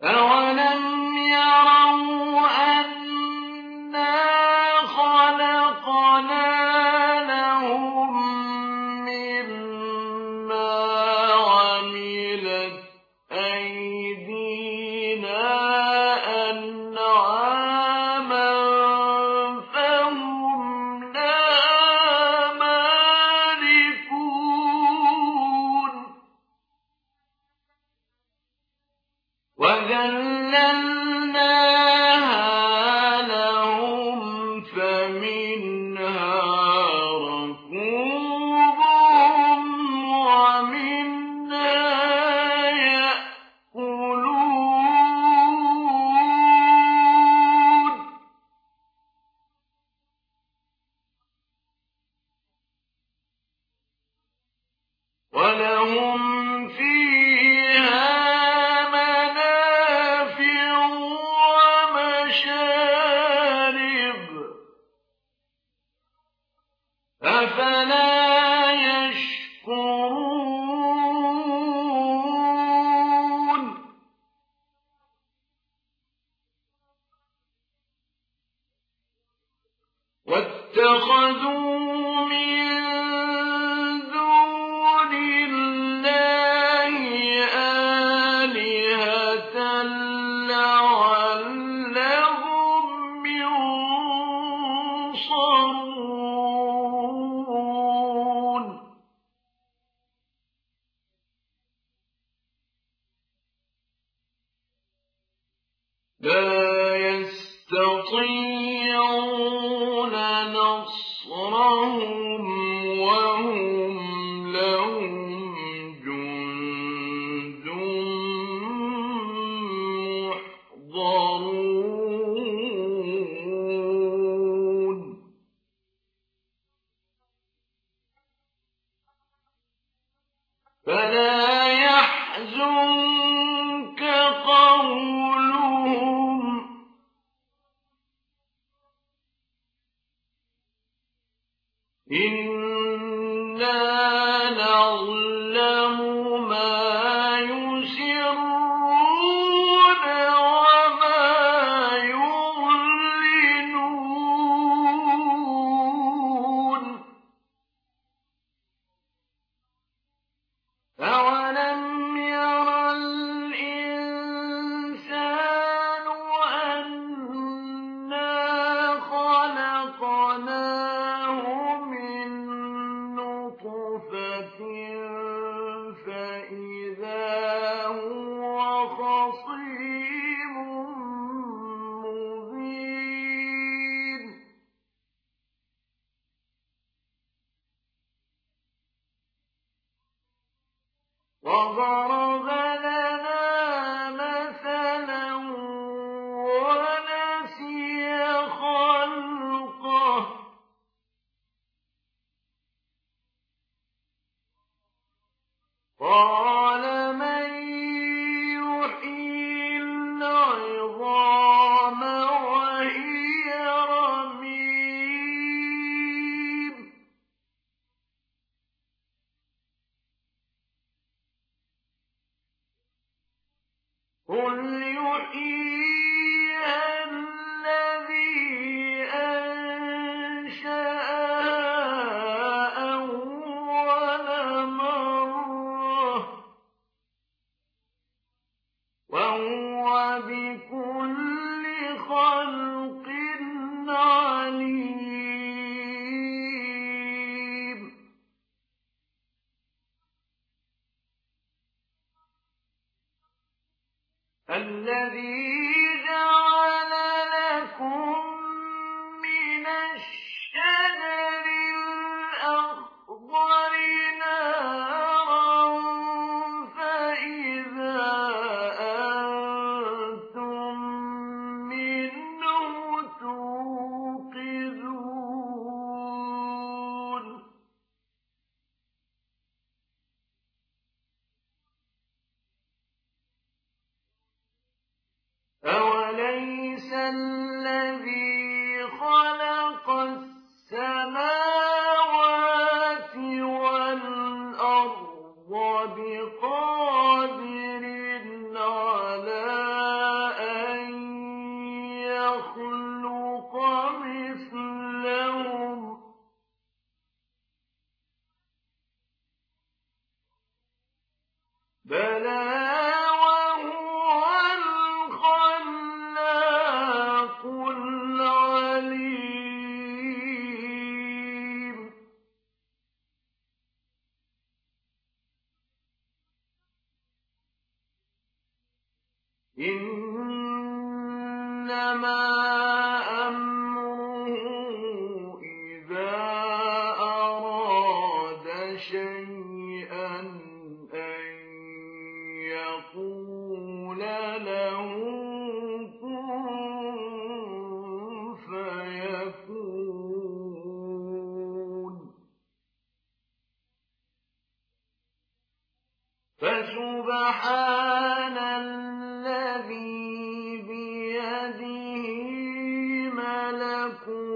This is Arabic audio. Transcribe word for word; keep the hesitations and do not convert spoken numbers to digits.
أَوَلَمْ يَرَوْا أَنَّا خَلَقْنَا لَهُم مِّمَّا عَمِلَتْ أَيْدِينَا أَنْعَامًا فَهُمْ لَهَا مَالِكُونَ وَذَلَّلْنَاهَا لَهُمْ فَمِنْهَا رَكُوبُهُمْ وَمِنْهَا يَأْكُلُونَ وَلَهُمْ فِيهَا مَنَافِعُ وَمَشَارِبُ ۖ أَفَلَا يَشْكُرُونَ وَاتَّخَذُوا مِن دُونِ اللَّهِ آلِهَةً لَّعَلَّهُمْ يُنصَرُونَ لَا يَسْتَطِيعُونَ نَصْرَهُمْ وَهُمْ لَهُمْ جُندٌ مُّحْضَرُونَ فَلَا يَحْزُنكَ قَوْلُهُمْ ۘ إِنَّا نَعْلَمُ مَا يُسِرُّونَ وَمَا يُعْلِنُونَ أَوَلَمْ يَرَ الْإِنسَانُ أَنَّا خَلَقْنَاهُ مِن نُّطْفَةٍ فَإِذَا هُوَ خَصِيمٌ مُّبِينٌ وَضَرَبَ لَنَا مَثَلًا وَنَسِيَ خَلْقَهُ قَالَ مَن يُحْيِي الْعِظَامَ وَهِيَ رَمِيمٌ قُلْ يُحْيِيهَا الَّذِي أَنشَأَهَا أَوَّلَ مَرَّةٍ وَهُوَ بِكُلِّ خَلْقٍ عَلِيمٌ الَّذِي جَعَلَ لَكُم مِّنَ الشَّجَرِ الْأَخْضَرِ نَارًا فَإِذَا أَنتُم مِّنْهُ تُوقِدُونَ بلى وهو الخلاق العليم إنما أمره إذا أراد شيئا أن يقول له كن فيكون فسبحان الذي بيده ملكوت